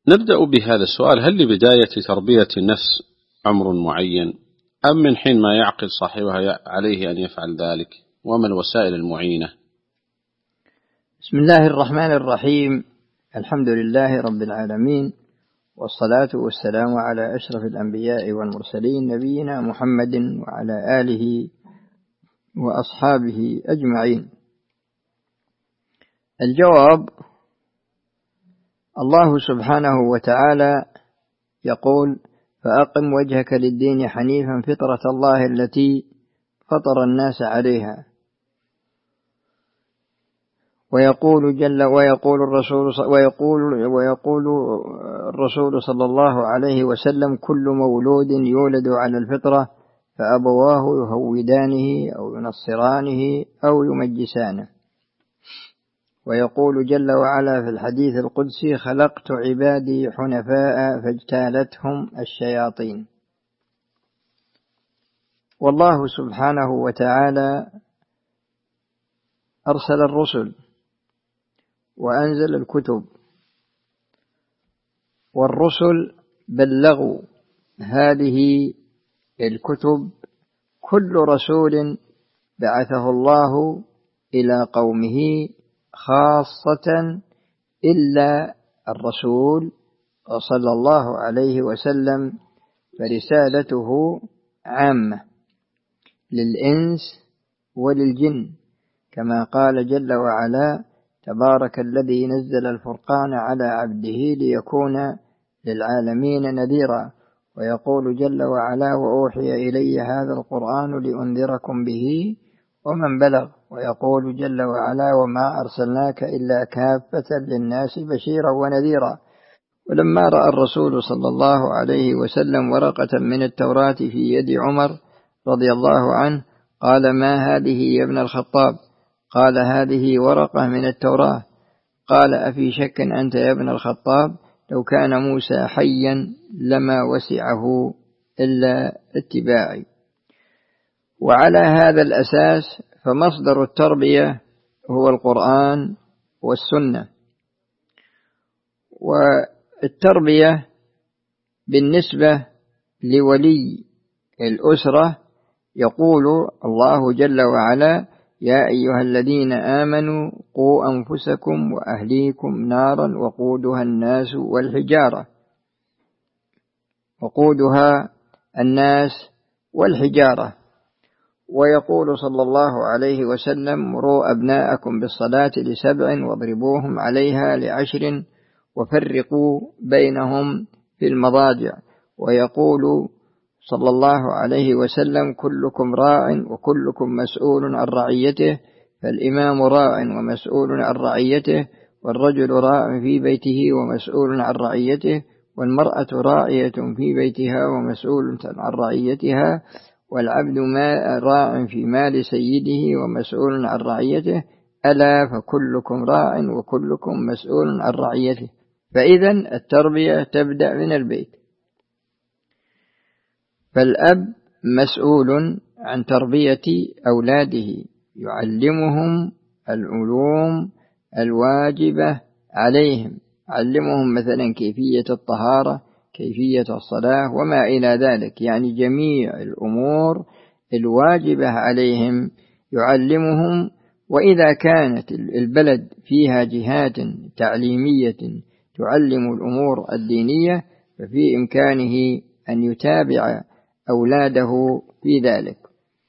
نبدأ بهذا السؤال: هل لبداية تربية النفس عمر معين، أم من حين ما يعقل صاحبها عليه أن يفعل ذلك؟ وما الوسائل المعينة؟ بسم الله الرحمن الرحيم. الحمد لله رب العالمين، والصلاة والسلام على أشرف الأنبياء والمرسلين، نبينا محمد وعلى آله وأصحابه أجمعين. الجواب: الله سبحانه وتعالى يقول: فأقم وجهك للدين حنيفا فطرة الله التي فطر الناس عليها. ويقول الرسول صلى الله عليه وسلم: كل مولود يولد على الفطرة فأبواه يهودانه أو ينصرانه أو يمجسانه. ويقول جل وعلا في الحديث القدسي: خلقت عبادي حنفاء فاجتالتهم الشياطين. والله سبحانه وتعالى أرسل الرسل وأنزل الكتب، والرسل بلغوا هذه الكتب. كل رسول بعثه الله إلى قومه خاصة إلا الرسول صلى الله عليه وسلم، فرسالته عامة للإنس وللجن، كما قال جل وعلا: تبارك الذي نزل الفرقان على عبده ليكون للعالمين نذيرا. ويقول جل وعلا: وأوحي إلي هذا القرآن لأنذركم به ومن بلغ. ويقول جل وعلا: وما أرسلناك إلا كافة للناس بشيرا ونذيرا. ولما رأى الرسول صلى الله عليه وسلم ورقة من التوراة في يد عمر رضي الله عنه قال: ما هذه يا ابن الخطاب؟ قال: هذه ورقة من التوراة. قال: أفي شك أنت يا ابن الخطاب؟ لو كان موسى حيا لما وسعه إلا اتباعي. وعلى هذا الأساس فمصدر التربية هو القرآن والسنة. والتربية بالنسبة لولي الأسرة يقول الله جل وعلا: يا أيها الذين آمنوا قوا أنفسكم وأهليكم نارا وقودها الناس والحجارة. وقودها الناس والحجارة. ويقول صلى الله عليه وسلم: مروا أبناءكم بالصلاة ل7 واضربوهم عليها ل10 وفرقوا بينهم في المضاجع. ويقول صلى الله عليه وسلم: كلكم راع وكلكم مسؤول عن رعيته، فالإمام راع ومسؤول عن رعيته، والرجل راع في بيته ومسؤول عن رعيته، والمرأة راعية في بيتها ومسؤول عن رعيتها، والعبد راع في مال سيده ومسؤول عن رعيته، ألا فكلكم راع وكلكم مسؤول عن رعيته. فإذا التربية تبدأ من البيت. فالأب مسؤول عن تربية أولاده، يعلمهم العلوم الواجبة عليهم، علمهم مثلا كيفية الطهارة، كيفية الصلاة وما إلى ذلك، يعني جميع الأمور الواجبة عليهم يعلمهم. وإذا كانت البلد فيها جهات تعليمية تعلم الأمور الدينية ففي إمكانه أن يتابع أولاده في ذلك.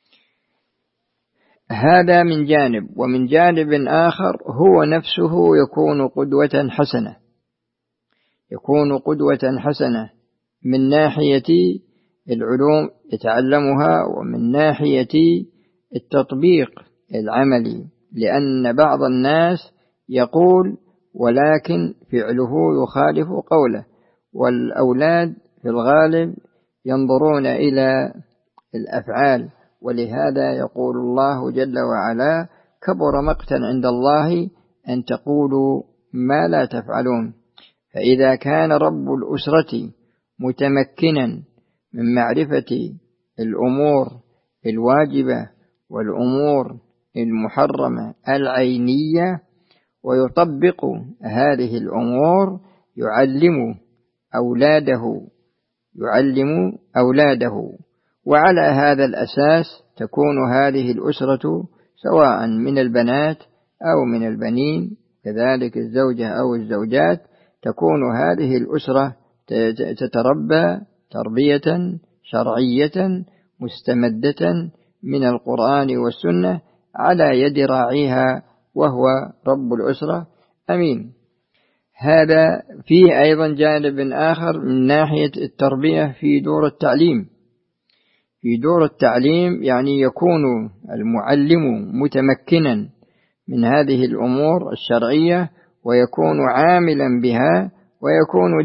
هذا من جانب. ومن جانب آخر هو نفسه يكون قدوة حسنة، يكون قدوة حسنة من ناحية العلوم يتعلمها، ومن ناحية التطبيق العملي، لأن بعض الناس يقول ولكن فعله يخالف قوله، والأولاد في الغالب ينظرون إلى الأفعال. ولهذا يقول الله جل وعلا: كبر مقتا عند الله أن تقولوا ما لا تفعلون. فإذا كان رب الأسرة متمكنا من معرفة الأمور الواجبة والأمور المحرمة العينية ويطبق هذه الأمور، يعلم أولاده، وعلى هذا الأساس تكون هذه الأسرة سواء من البنات أو من البنين، كذلك الزوجة أو الزوجات، تكون هذه الأسرة تتربى تربية شرعية مستمدة من القرآن والسنة على يد راعيها وهو رب الأسرة. أمين. هذا فيه أيضا جانب آخر من ناحية التربية في دور التعليم. في دور التعليم يعني يكون المعلم متمكنا من هذه الأمور الشرعية، ويكون عاملا بها، ويكون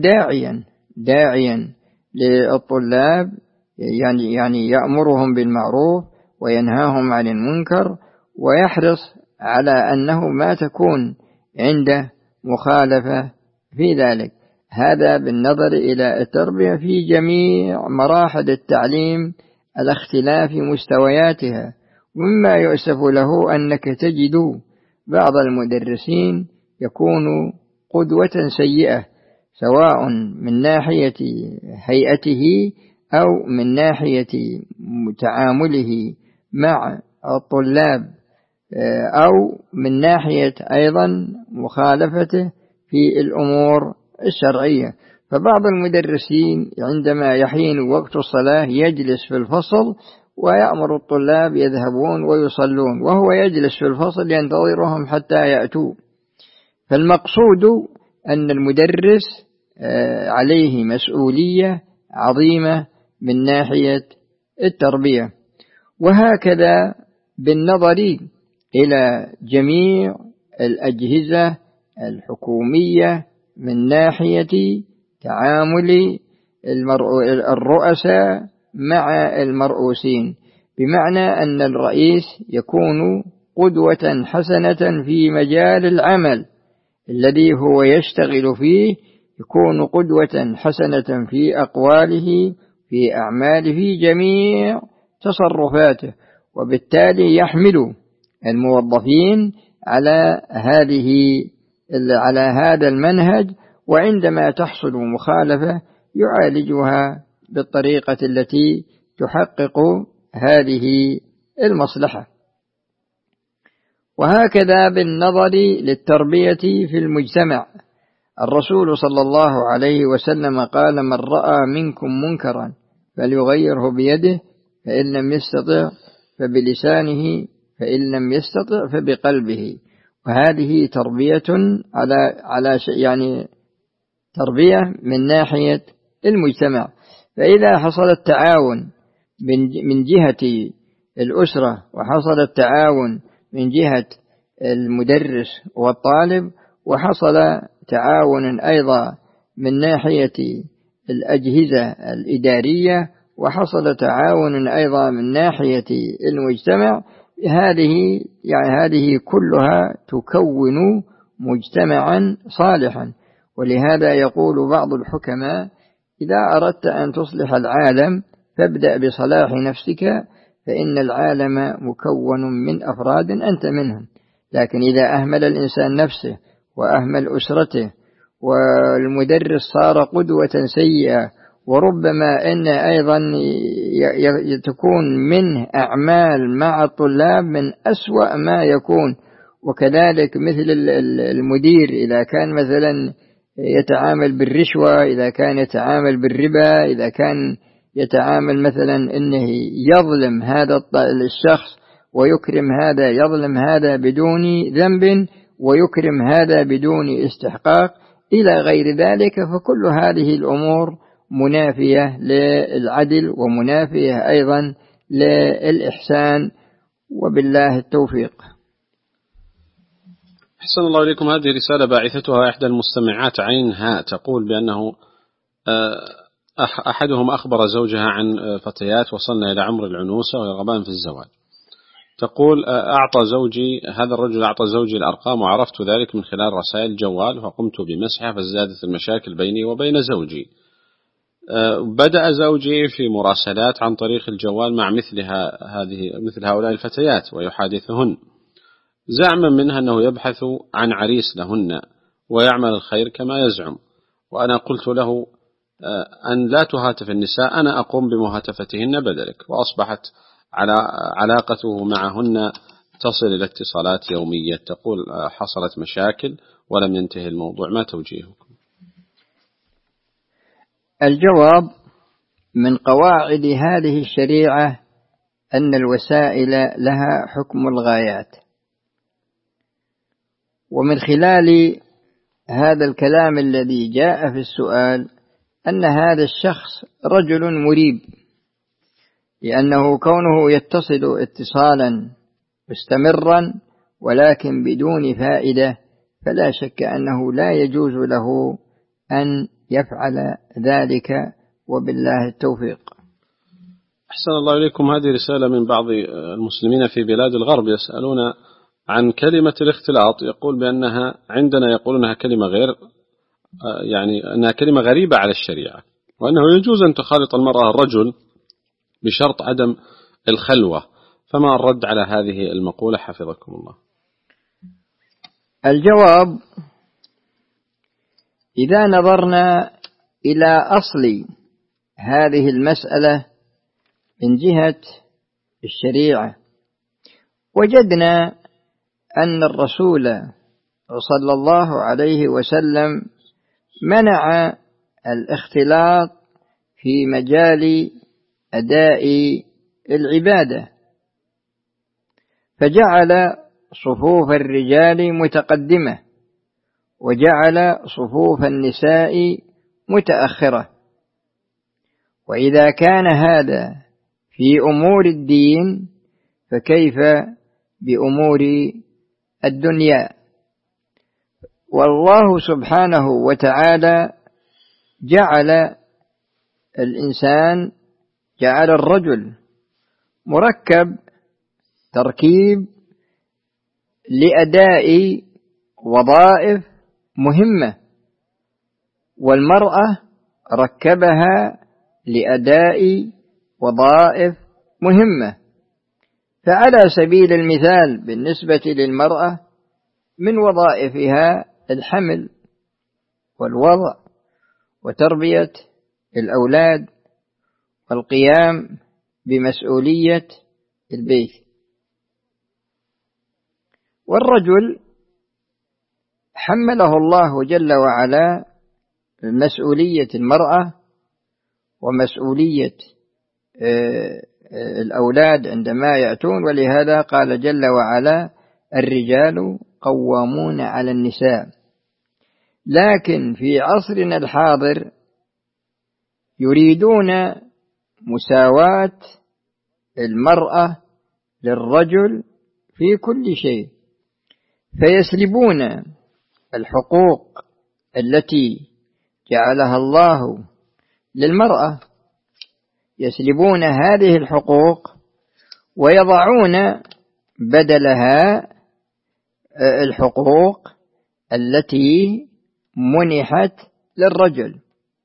داعيا للطلاب، يعني يأمرهم بالمعروف وينهاهم عن المنكر، ويحرص على أنه ما تكون عنده مخالفة في ذلك. هذا بالنظر إلى التربية في جميع مراحل التعليم على اختلاف مستوياتها. ومما يؤسف له أنك تجد بعض المدرسين يكون قدوة سيئة، سواء من ناحية هيئته أو من ناحية تعامله مع الطلاب، أو من ناحية أيضا مخالفته في الأمور الشرعية. فبعض المدرسين عندما يحين وقت الصلاة يجلس في الفصل ويأمر الطلاب يذهبون ويصلون، وهو يجلس في الفصل ينتظرهم حتى يأتوا. فالمقصود أن المدرس عليه مسؤولية عظيمة من ناحية التربية. وهكذا بالنظر إلى جميع الأجهزة الحكومية من ناحية تعامل الرؤساء مع المرؤوسين، بمعنى أن الرئيس يكون قدوة حسنة في مجال العمل الذي هو يشتغل فيه، يكون قدوة حسنة في أقواله، في أعماله، في جميع تصرفاته، وبالتالي يحمل الموظفين على هذا المنهج، وعندما تحصل مخالفة يعالجها بالطريقة التي تحقق هذه المصلحة. وهكذا بالنظر للتربية في المجتمع، الرسول صلى الله عليه وسلم قال: من رأى منكم منكرا فليغيره بيده، فإن لم يستطع فبلسانه، فإن لم يستطع فبقلبه. وهذه تربية يعني تربية من ناحية المجتمع. فإذا حصل التعاون من جهة الأسرة، وحصل التعاون من جهة المدرس والطالب، وحصل تعاون أيضا من ناحية الأجهزة الإدارية، وحصل تعاون أيضا من ناحية المجتمع، هذه كلها تكون مجتمعا صالحا. ولهذا يقول بعض الحكماء: إذا أردت أن تصلح العالم فابدأ بصلاح نفسك، فإن العالم مكون من أفراد أنت منهم. لكن إذا أهمل الإنسان نفسه وأهمل أسرته، والمدرس صار قدوة سيئة، وربما أن أيضا تكون منه أعمال مع الطلاب من أسوأ ما يكون. وكذلك مثل المدير إذا كان مثلا يتعامل بالرشوة، إذا كان يتعامل بالربا، إذا كان يتعامل مثلا أنه يظلم هذا الشخص ويكرم هذا، يظلم هذا بدون ذنب ويكرم هذا بدون استحقاق إلى غير ذلك، فكل هذه الأمور منافية للعدل ومنافية أيضا للإحسان، وبالله التوفيق. أحسن الله إليكم. هذه رسالة باعثتها إحدى المستمعات عينها، تقول بأنه أحدهم أخبر زوجها عن فتيات وصلنا إلى عمر العنوسة ويرغبان في الزواج. تقول: هذا الرجل أعطى زوجي الأرقام، وعرفت ذلك من خلال رسائل الجوال، فقمت بمسحها فازدادت المشاكل بيني وبين زوجي. بدأ زوجي في مراسلات عن طريق الجوال مع مثل هؤلاء الفتيات ويحادثهن، زعما منها أنه يبحث عن عريس لهن ويعمل الخير كما يزعم. وأنا قلت له: أن لا تهاتف النساء، أنا أقوم بمهاتفتهن بدلك، وأصبحت علاقته معهن تصل إلى اتصالات يومية. تقول حصلت مشاكل ولم ينتهي الموضوع، ما توجيهكم؟ الجواب: من قواعد هذه الشريعة أن الوسائل لها حكم الغايات، ومن خلال هذا الكلام الذي جاء في السؤال أن هذا الشخص رجل مريب، لأنه كونه يتصل اتصالا مستمرا ولكن بدون فائدة، فلا شك أنه لا يجوز له أن يفعل ذلك، وبالله التوفيق. أحسن الله إليكم. هذه رسالة من بعض المسلمين في بلاد الغرب يسألون عن كلمة الاختلاط، يقول بأنها عندنا يقولونها كلمة غير، يعني أنها كلمة غريبة على الشريعة، وأنه يجوز أن تخالط المرأة الرجل بشرط عدم الخلوة، فما الرد على هذه المقولة حفظكم الله؟ الجواب: إذا نظرنا إلى أصل هذه المسألة من جهة الشريعة، وجدنا أن الرسول صلى الله عليه وسلم منع الاختلاط في مجال أداء العبادة، فجعل صفوف الرجال متقدمة وجعل صفوف النساء متأخرة. وإذا كان هذا في أمور الدين فكيف بأمور الدنيا؟ والله سبحانه وتعالى جعل الرجل مركب تركيب لأداء وظائف مهمة، والمرأة ركبها لأداء وظائف مهمة. فعلى سبيل المثال بالنسبة للمرأة من وظائفها الحمل والوضع وتربية الأولاد والقيام بمسؤولية البيت، والرجل حمله الله جل وعلا مسؤولية المرأة ومسؤولية الأولاد عندما يأتون، ولهذا قال جل وعلا: الرجال قوامون على النساء. لكن في عصرنا الحاضر يريدون مساواة المرأة للرجل في كل شيء، فيسلبون الحقوق التي جعلها الله للمرأة، يسلبون هذه الحقوق ويضعون بدلها الحقوق التي منحت للرجل.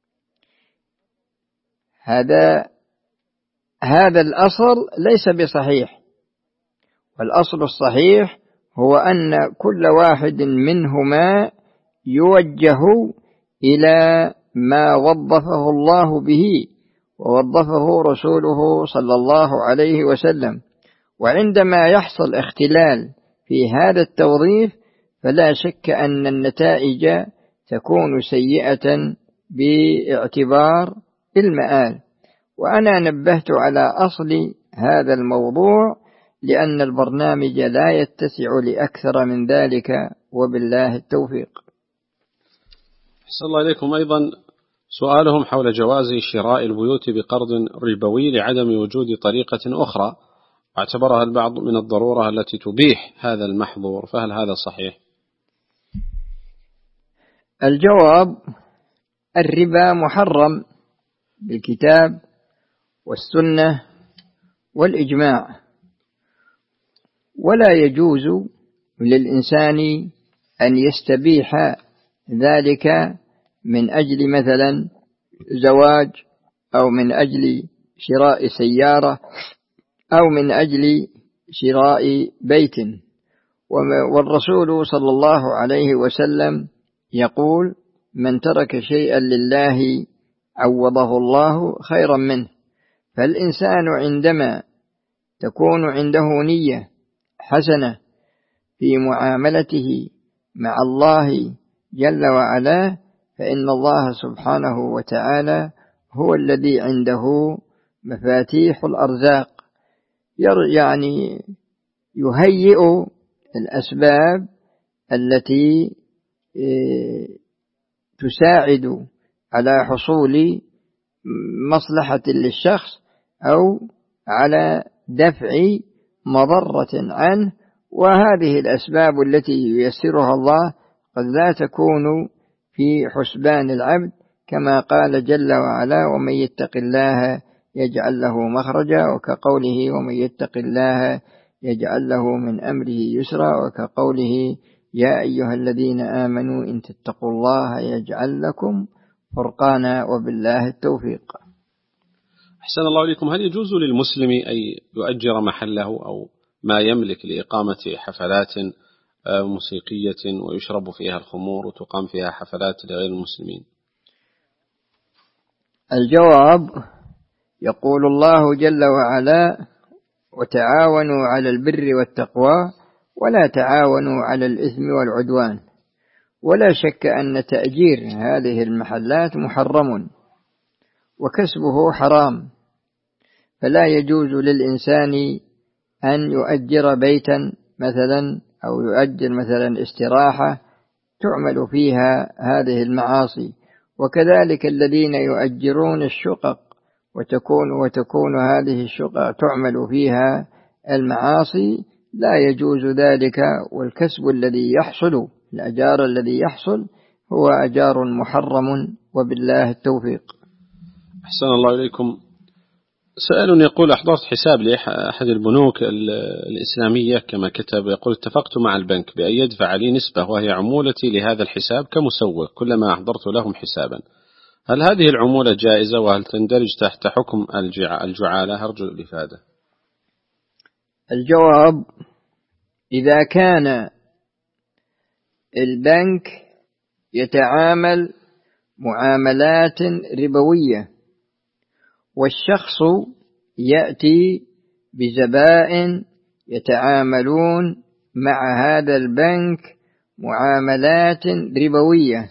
هذا الأصل ليس بصحيح، والأصل الصحيح هو أن كل واحد منهما يوجه إلى ما وظفه الله به ووظفه رسوله صلى الله عليه وسلم. وعندما يحصل اختلال في هذا التوظيف فلا شك أن النتائج تكون سيئة باعتبار المآل. وأنا نبهت على أصل هذا الموضوع لأن البرنامج لا يتسع لأكثر من ذلك، وبالله التوفيق. أحسن الله إليكم. أيضا سؤالهم حول جواز شراء البيوت بقرض ربوي لعدم وجود طريقة أخرى، واعتبرها البعض من الضرورة التي تبيح هذا المحظور، فهل هذا صحيح؟ الجواب: الربا محرم بالكتاب والسنة والإجماع، ولا يجوز للإنسان أن يستبيح ذلك من أجل مثلا زواج، أو من أجل شراء سيارة، أو من أجل شراء بيت. والرسول صلى الله عليه وسلم يقول: من ترك شيئا لله عوضه الله خيرا منه. فالإنسان عندما تكون عنده نية حسنة في معاملته مع الله جل وعلا، فإن الله سبحانه وتعالى هو الذي عنده مفاتيح الأرزاق، يعني يهيئ الأسباب التي تساعد على حصول مصلحة للشخص أو على دفع مضرة عنه. وهذه الأسباب التي ييسرها الله قد لا تكون في حسبان العبد، كما قال جل وعلا: ومن يتق الله يجعل له مخرجا، وكقوله: ومن يتق الله يجعل له من أمره يسرا، وكقوله: يا أيها الذين آمنوا إن تتقوا الله يجعل لكم فرقانا، وبالله التوفيق. أحسن الله إليكم. هل يجوز للمسلم أن يؤجر محله أو ما يملك لإقامة حفلات موسيقية ويشرب فيها الخمور وتقام فيها حفلات لغير المسلمين؟ الجواب: يقول الله جل وعلا: وتعاونوا على البر والتقوى ولا تعاونوا على الإثم والعدوان. ولا شك أن تأجير هذه المحلات محرم وكسبه حرام، فلا يجوز للإنسان أن يؤجر بيتا مثلا أو يؤجر مثلا استراحة تعمل فيها هذه المعاصي. وكذلك الذين يؤجرون الشقق وتكون هذه الشقق تعمل فيها المعاصي، لا يجوز ذلك. والكسب الذي يحصل، الأجار الذي يحصل، هو أجار محرم، وبالله التوفيق. أحسن الله إليكم. سائل يقول: أحضرت حساب لأحد البنوك الإسلامية كما كتب، يقول: اتفقت مع البنك بأن يدفع لي نسبة وهي عمولتي لهذا الحساب كمسوق كلما أحضرت لهم حسابا. هل هذه العمولة جائزة، وهل تندرج تحت حكم الجعالة؟ أرجو الإفادة. الجواب: إذا كان البنك يتعامل معاملات ربوية والشخص يأتي بزبائن يتعاملون مع هذا البنك معاملات ربوية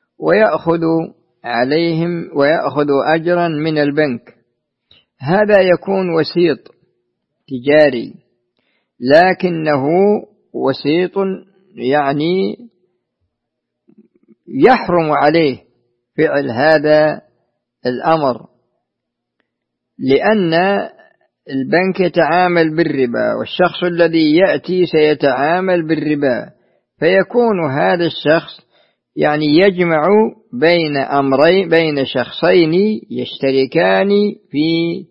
ويأخذ أجرا من البنك، هذا يكون وسيط تجاري، لكنه وسيط يعني يحرم عليه فعل هذا الأمر، لأن البنك يتعامل بالربا والشخص الذي يأتي سيتعامل بالربا، فيكون هذا الشخص يعني يجمع بين أمرين، بين شخصين يشتركان في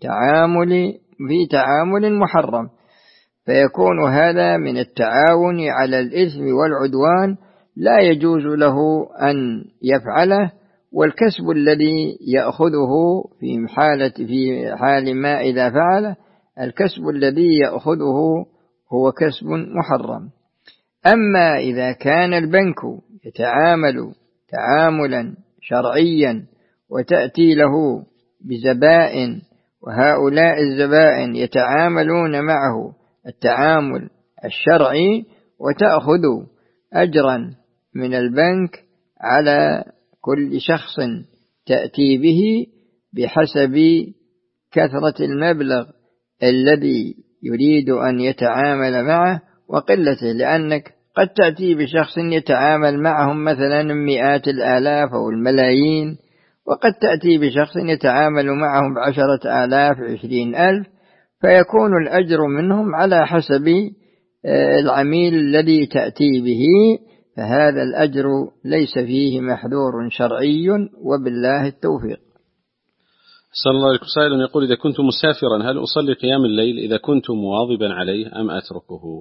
تعامل محرم، فيكون هذا من التعاون على الإثم والعدوان، لا يجوز له أن يفعله. والكسب الذي يأخذه في حال ما إذا فعله، الكسب الذي يأخذه هو كسب محرم. أما إذا كان البنك يتعامل تعاملا شرعيا وتأتي له بزبائن، وهؤلاء الزبائن يتعاملون معه التعامل الشرعي، وتأخذ أجرا من البنك على كل شخص تأتي به بحسب كثرة المبلغ الذي يريد أن يتعامل معه وقلته، لأنك قد تأتي بشخص يتعامل معهم مثلا مئات الآلاف أو الملايين، وقد تأتي بشخص يتعامل معهم 10,000 20,000، فيكون الأجر منهم على حسب العميل الذي تأتي به، فهذا الأجر ليس فيه محذور شرعي، وبالله التوفيق. صلى الله عليه وسلم يقول: إذا كنت مسافرا هل أصلي قيام الليل إذا كنت مواظبا عليه أم أتركه؟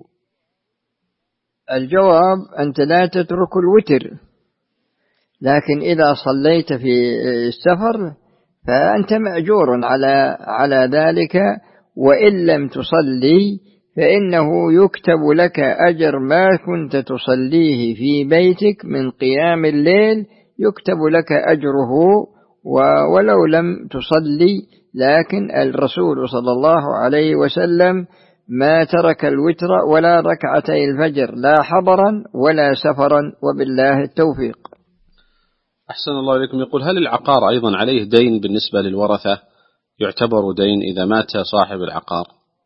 الجواب: أنت لا تترك الوتر، لكن إذا صليت في السفر فأنت مأجور على ذلك، وإن لم تصلي فإنه يكتب لك أجر ما كنت تصليه في بيتك من قيام الليل، يكتب لك أجره ولو لم تصلي، لكن الرسول صلى الله عليه وسلم ما ترك الوتر ولا ركعتي الفجر لا حضرا ولا سفرا، وبالله التوفيق. أحسن الله إليكم. يقول: هل العقار أيضا عليه دين بالنسبة للورثة؟ يعتبر دين إذا مات صاحب العقار؟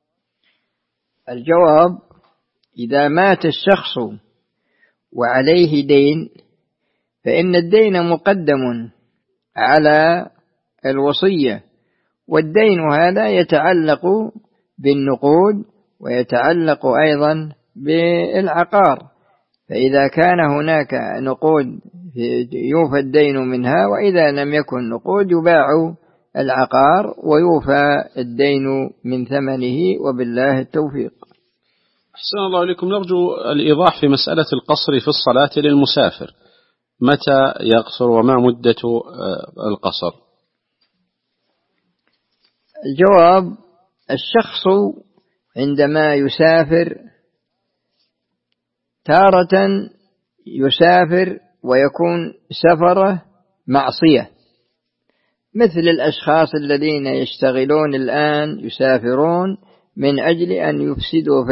الجواب: إذا مات الشخص وعليه دين فإن الدين مقدم على الوصية، والدين هذا يتعلق بالنقود ويتعلق أيضا بالعقار، فإذا كان هناك نقود يوفى الدين منها، وإذا لم يكن نقود يباع العقار ويوفى الدين من ثمنه، وبالله التوفيق. أحسن الله إليكم. نرجو الإيضاح في مسألة القصر في الصلاة للمسافر، متى يقصر وما مدة القصر؟ الجواب: الشخص عندما يسافر تارة يسافر ويكون سفره معصية، مثل الأشخاص الذين يشتغلون الآن يسافرون من أجل أن يفسدوا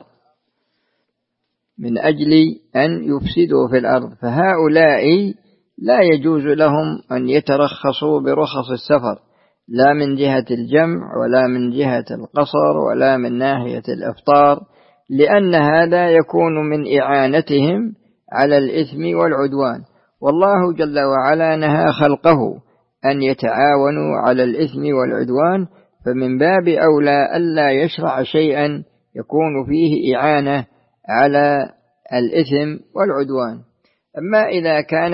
في الأرض، فهؤلاء لا يجوز لهم أن يترخصوا برخص السفر، لا من جهة الجمع ولا من جهة القصر ولا من ناحية الإفطار، لأن هذا يكون من إعانتهم على الإثم والعدوان، والله جل وعلا نهى خلقه أن يتعاونوا على الإثم والعدوان، فمن باب أولى ألا يشرع شيئا يكون فيه إعانة على الإثم والعدوان. أما إذا كان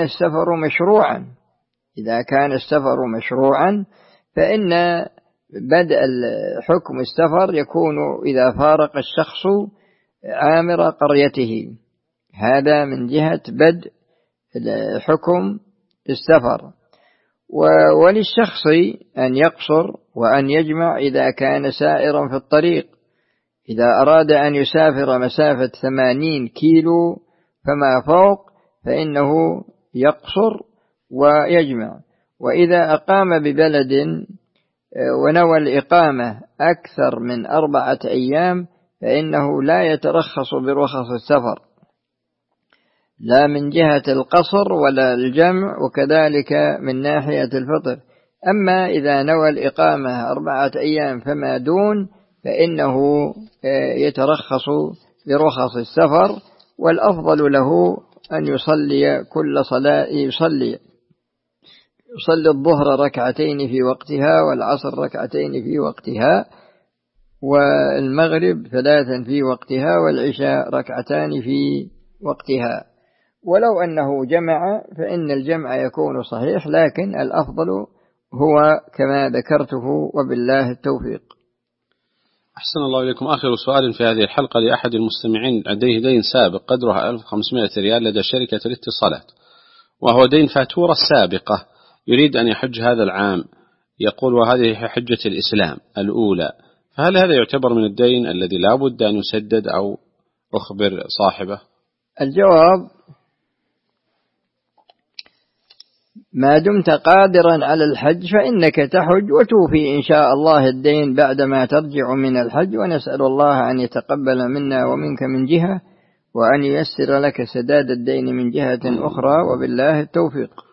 السفر مشروعا فإن بدء حكم السفر يكون إذا فارق الشخص عامر قريته، هذا من جهة بدء حكم السفر. وللشخص أن يقصر وأن يجمع إذا كان سائرا في الطريق، إذا أراد أن يسافر مسافة 80 كيلو فما فوق فإنه يقصر ويجمع، وإذا أقام ببلد ونوى الإقامة أكثر من 4 أيام فإنه لا يترخص برخص السفر، لا من جهة القصر ولا الجمع، وكذلك من ناحية الفطر. أما إذا نوى الإقامة 4 أيام فما دون فإنه يترخص برخص السفر، والأفضل له أن يصلي كل صلاة، يصلي الظهر 2 ركعتين في وقتها، والعصر 2 ركعتين في وقتها، والمغرب 3 في وقتها، والعشاء 2 ركعتان في وقتها. ولو أنه جمع فإن الجمع يكون صحيح، لكن الأفضل هو كما ذكرته، وبالله التوفيق. أحسن الله إليكم. آخر سؤال في هذه الحلقة لأحد المستمعين لديه دين سابق قدره 1500 ريال لدى شركة الاتصالات، وهو دين فاتورة سابقة، يريد أن يحج هذا العام، يقول وهذه حجة الإسلام الأولى، فهل هذا يعتبر من الدين الذي لا بد أن يسدد أو أخبر صاحبه؟ الجواب: ما دمت قادرا على الحج فإنك تحج وتوفي إن شاء الله الدين بعدما ترجع من الحج، ونسأل الله أن يتقبل منا ومنك من جهة، وأن ييسر لك سداد الدين من جهة أخرى، وبالله التوفيق.